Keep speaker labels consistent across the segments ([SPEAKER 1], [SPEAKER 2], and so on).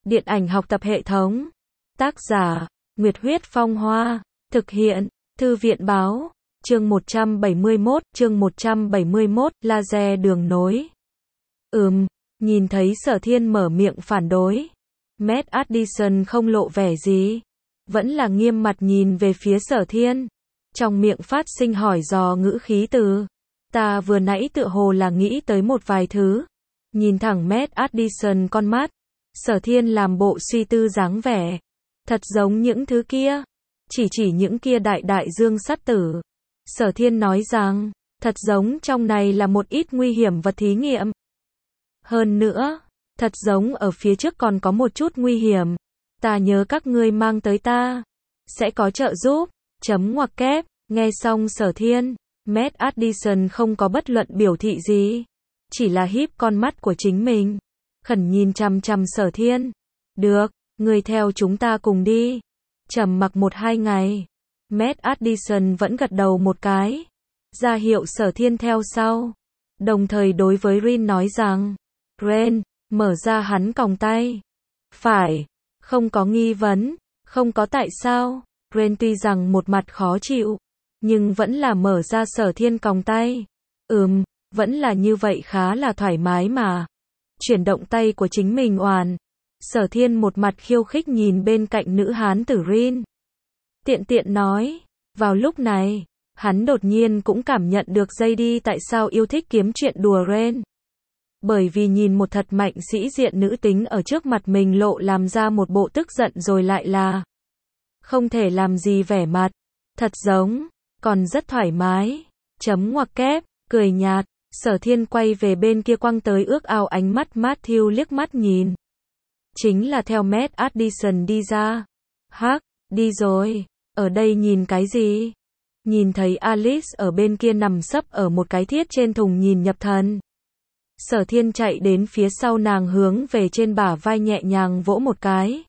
[SPEAKER 1] Điện ảnh học tập hệ thống. Tác giả, Nguyệt Huyết Phong Hoa. Thực hiện, Thư viện Báo. Chương 171, laser đường nối. Nhìn thấy Sở Thiên mở miệng phản đối. Matt Addison không lộ vẻ gì. Vẫn là nghiêm mặt nhìn về phía Sở Thiên. Trong miệng phát sinh hỏi dò ngữ khí từ. Ta vừa nãy tựa hồ là nghĩ tới một vài thứ. Nhìn thẳng Matt Addison con mắt. Sở Thiên làm bộ suy tư dáng vẻ. Thật giống những thứ kia. Chỉ những kia đại dương sắt tử. Sở Thiên nói rằng, thật giống trong này là một ít nguy hiểm vật thí nghiệm. Hơn nữa, thật giống ở phía trước còn có một chút nguy hiểm. Ta nhớ các ngươi mang tới ta. Sẽ có trợ giúp. Ngoặc kép. Nghe xong Sở Thiên, Matt Addison không có bất luận biểu thị gì. Chỉ là híp con mắt của chính mình. Khẩn nhìn chằm chằm Sở Thiên. Được, ngươi theo chúng ta cùng đi. Trầm mặc 1-2 ngày. Matt Addison vẫn gật đầu một cái. Ra hiệu Sở Thiên theo sau. Đồng thời đối với Rin nói rằng. Ren, mở ra hắn còng tay. Phải. Không có nghi vấn. Không có tại sao. Ren tuy rằng một mặt khó chịu. Nhưng vẫn là mở ra Sở Thiên còng tay. Vẫn là như vậy khá là thoải mái mà. Chuyển động tay của chính mình oàn. Sở Thiên một mặt khiêu khích nhìn bên cạnh nữ hán tử Rin. Tiện nói. Vào lúc này, hắn đột nhiên cũng cảm nhận được JD tại sao yêu thích kiếm chuyện đùa Ren. Bởi vì nhìn một thật mạnh sĩ diện nữ tính ở trước mặt mình lộ làm ra một bộ tức giận rồi lại là không thể làm gì vẻ mặt. Thật giống, còn rất thoải mái. Ngoặc kép, cười nhạt. Sở Thiên quay về bên kia quăng tới ước ao ánh mắt Matthew liếc mắt nhìn. Chính là theo Matt Addison đi ra. Hắc, đi rồi. Ở đây nhìn cái gì? Nhìn thấy Alice ở bên kia nằm sấp ở một cái thiết trên thùng nhìn nhập thần. Sở Thiên chạy đến phía sau nàng hướng về trên bả vai nhẹ nhàng vỗ một cái.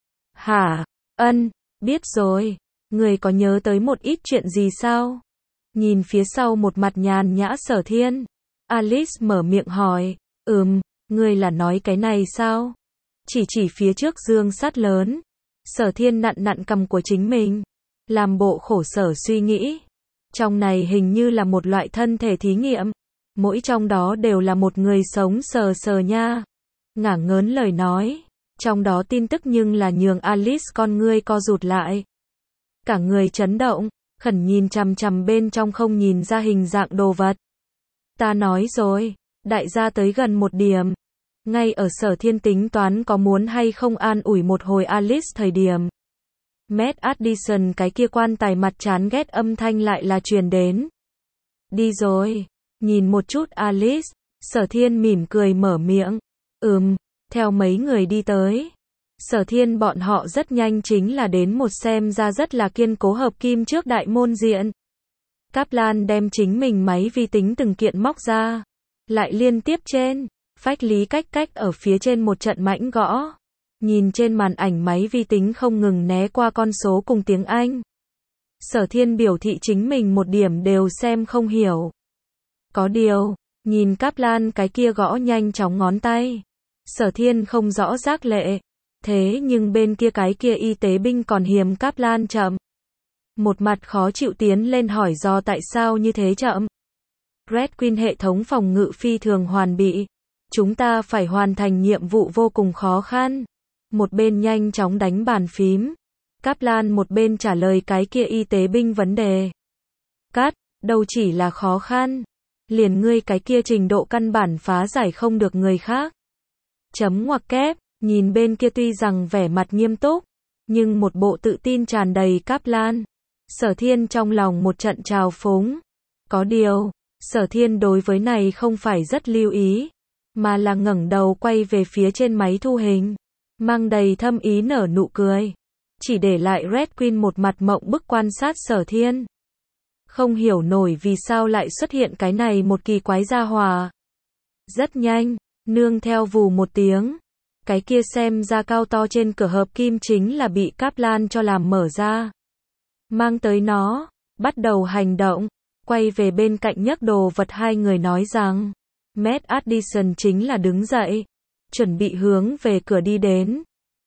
[SPEAKER 1] Hả? Biết rồi. Người có nhớ tới một ít chuyện gì sao? Nhìn phía sau một mặt nhàn nhã Sở Thiên. Alice mở miệng hỏi. Ngươi là nói cái này sao? Chỉ phía trước dương sắt lớn. Sở Thiên nặn cằm của chính mình. Làm bộ khổ sở suy nghĩ. Trong này hình như là một loại thân thể thí nghiệm. Mỗi trong đó đều là một người sống sờ nha. Ngả ngớn lời nói. Trong đó tin tức nhưng là nhường Alice con ngươi co rụt lại. Cả người chấn động. Khẩn nhìn chằm chằm bên trong không nhìn ra hình dạng đồ vật. Ta nói rồi. Đại gia tới gần một điểm. Ngay ở Sở Thiên tính toán có muốn hay không an ủi một hồi Alice thời điểm. Matt Addison cái kia quan tài mặt chán ghét âm thanh lại là truyền đến. Đi rồi. Nhìn một chút Alice. Sở Thiên mỉm cười mở miệng. Theo mấy người đi tới. Sở Thiên bọn họ rất nhanh chính là đến một xem ra rất là kiên cố hợp kim trước đại môn diện. Kaplan đem chính mình máy vi tính từng kiện móc ra. Lại liên tiếp trên. Phách lý cách ở phía trên một trận mãnh gõ. Nhìn trên màn ảnh máy vi tính không ngừng né qua con số cùng tiếng Anh. Sở Thiên biểu thị chính mình một điểm đều xem không hiểu. Có điều, nhìn Kaplan cái kia gõ nhanh chóng ngón tay. Sở Thiên không rõ giác lệ. Thế nhưng bên kia cái kia y tế binh còn hiềm Kaplan chậm. Một mặt khó chịu tiến lên hỏi do tại sao như thế chậm. Red Queen hệ thống phòng ngự phi thường hoàn bị. Chúng ta phải hoàn thành nhiệm vụ vô cùng khó khăn. Một bên nhanh chóng đánh bàn phím. Kaplan một bên trả lời cái kia y tế binh vấn đề. Đâu chỉ là khó khăn. Liền ngươi cái kia trình độ căn bản phá giải không được người khác. Ngoặc kép, nhìn bên kia tuy rằng vẻ mặt nghiêm túc. Nhưng một bộ tự tin tràn đầy Kaplan. Sở Thiên trong lòng một trận trào phúng. Có điều, Sở Thiên đối với này không phải rất lưu ý. Mà là ngẩng đầu quay về phía trên máy thu hình. Mang đầy thâm ý nở nụ cười. Chỉ để lại Red Queen một mặt mộng bức quan sát Sở Thiên. Không hiểu nổi vì sao lại xuất hiện cái này một kỳ quái gia hỏa. Rất nhanh, nương theo vù một tiếng. Cái kia xem ra cao to trên cửa hợp kim chính là bị Kaplan cho làm mở ra. Mang tới nó, bắt đầu hành động. Quay về bên cạnh nhấc đồ vật hai người nói rằng. Matt Addison chính là đứng dậy. Chuẩn bị hướng về cửa đi đến.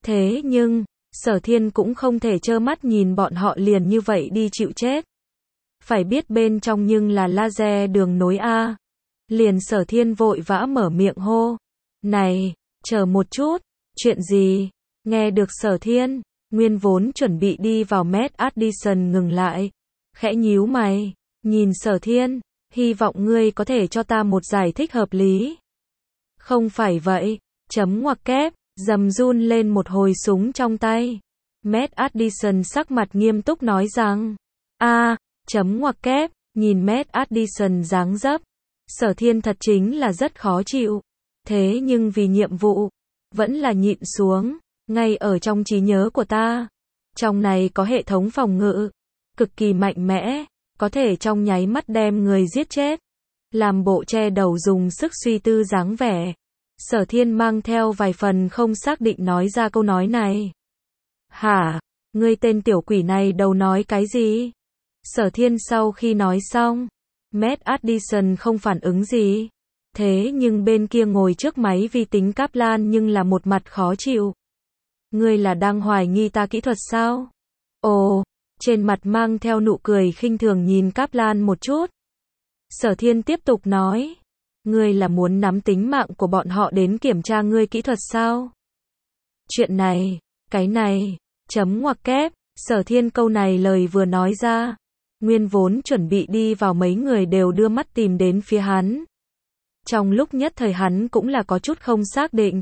[SPEAKER 1] Thế nhưng, Sở Thiên cũng không thể trơ mắt nhìn bọn họ liền như vậy đi chịu chết. Phải biết bên trong nhưng là laser đường nối A. Liền Sở Thiên vội vã mở miệng hô. Này, chờ một chút, chuyện gì? Nghe được Sở Thiên, nguyên vốn chuẩn bị đi vào Matt Addison ngừng lại. Khẽ nhíu mày, nhìn Sở Thiên, hy vọng ngươi có thể cho ta một giải thích hợp lý. Không phải vậy, chấm ngoặc kép, dầm run lên một hồi súng trong tay. Matt Addison sắc mặt nghiêm túc nói rằng, chấm ngoặc kép, nhìn Matt Addison dáng dấp. Sở Thiên thật chính là rất khó chịu. Thế nhưng vì nhiệm vụ, vẫn là nhịn xuống, ngay ở trong trí nhớ của ta. Trong này có hệ thống phòng ngự, cực kỳ mạnh mẽ, có thể trong nháy mắt đem người giết chết. Làm bộ che đầu dùng sức suy tư dáng vẻ. Sở Thiên mang theo vài phần không xác định nói ra câu nói này. Hả? Ngươi tên tiểu quỷ này đầu nói cái gì? Sở Thiên sau khi nói xong, Matt Addison không phản ứng gì. Thế nhưng bên kia ngồi trước máy vi tính Kaplan nhưng là một mặt khó chịu. Ngươi là đang hoài nghi ta kỹ thuật sao? Ồ, trên mặt mang theo nụ cười khinh thường nhìn Kaplan một chút. Sở Thiên tiếp tục nói. Ngươi là muốn nắm tính mạng của bọn họ đến kiểm tra ngươi kỹ thuật sao? Chuyện này, cái này, chấm ngoặc kép, Sở Thiên câu này lời vừa nói ra. Nguyên vốn chuẩn bị đi vào mấy người đều đưa mắt tìm đến phía hắn. Trong lúc nhất thời hắn cũng là có chút không xác định.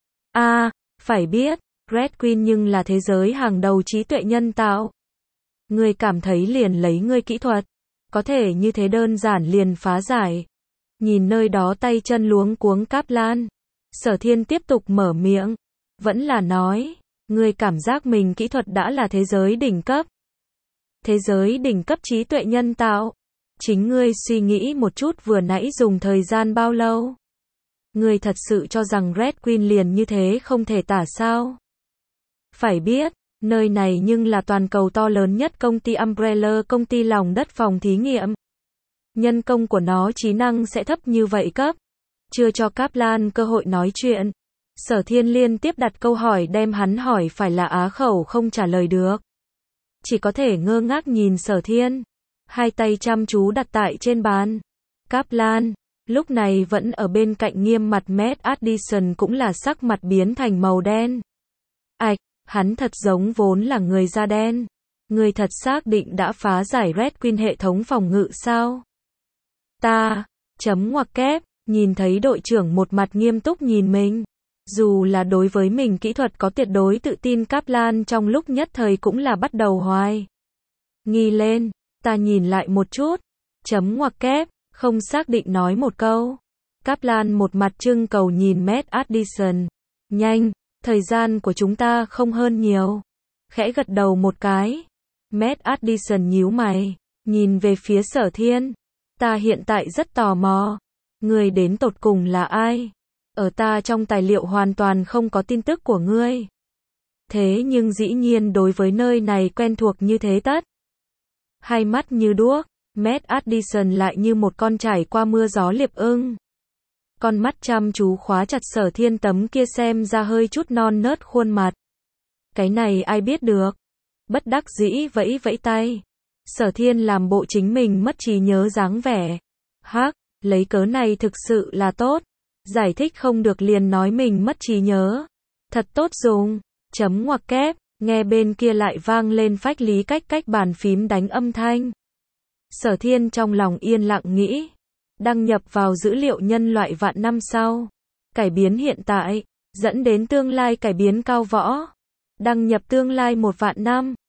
[SPEAKER 1] Phải biết, Red Queen nhưng là thế giới hàng đầu trí tuệ nhân tạo. Ngươi cảm thấy liền lấy ngươi kỹ thuật, có thể như thế đơn giản liền phá giải. Nhìn nơi đó tay chân luống cuống Kaplan, Sở Thiên tiếp tục mở miệng, vẫn là nói, ngươi cảm giác mình kỹ thuật đã là thế giới đỉnh cấp. Thế giới đỉnh cấp trí tuệ nhân tạo. Chính ngươi suy nghĩ một chút vừa nãy dùng thời gian bao lâu? Ngươi thật sự cho rằng Red Queen liền như thế không thể tả sao? Phải biết, nơi này nhưng là toàn cầu to lớn nhất công ty Umbrella, công ty lòng đất phòng thí nghiệm. Nhân công của nó trí năng sẽ thấp như vậy cấp. Chưa cho Kaplan cơ hội nói chuyện. Sở Thiên liên tiếp đặt câu hỏi đem hắn hỏi phải là á khẩu không trả lời được. Chỉ có thể ngơ ngác nhìn Sở Thiên. Hai tay chăm chú đặt tại trên bàn. Kaplan, lúc này vẫn ở bên cạnh nghiêm mặt Matt Addison cũng là sắc mặt biến thành màu đen. Hắn thật giống vốn là người da đen. Người thật xác định đã phá giải Red Queen hệ thống phòng ngự sao? Chấm ngoặc kép, nhìn thấy đội trưởng một mặt nghiêm túc nhìn mình. Dù là đối với mình kỹ thuật có tuyệt đối tự tin Kaplan trong lúc nhất thời cũng là bắt đầu hoài nghi lên. Ta nhìn lại một chút. Chấm ngoặc kép, không xác định nói một câu. Kaplan một mặt trưng cầu nhìn Matt Addison. Nhanh, thời gian của chúng ta không hơn nhiều. Khẽ gật đầu một cái. Matt Addison nhíu mày, nhìn về phía Sở Thiên. Ta hiện tại rất tò mò. Ngươi đến tột cùng là ai? Ở ta trong tài liệu hoàn toàn không có tin tức của ngươi. Thế nhưng dĩ nhiên đối với nơi này quen thuộc như thế tất. Hai mắt như đuốc, Matt Addison lại như một con trải qua mưa gió liệp ưng. Con mắt chăm chú khóa chặt Sở Thiên tấm kia xem ra hơi chút non nớt khuôn mặt. Cái này ai biết được. Bất đắc dĩ vẫy vẫy tay. Sở Thiên làm bộ chính mình mất trí nhớ dáng vẻ. Lấy cớ này thực sự là tốt. Giải thích không được liền nói mình mất trí nhớ. Thật tốt dùng. Chấm ngoặc kép, nghe bên kia lại vang lên phách lý cách bàn phím đánh âm thanh. Sở Thiên trong lòng yên lặng nghĩ. Đăng nhập vào dữ liệu nhân loại vạn năm sau. Cải biến hiện tại, dẫn đến tương lai cải biến cao võ. Đăng nhập tương lai 1 vạn năm.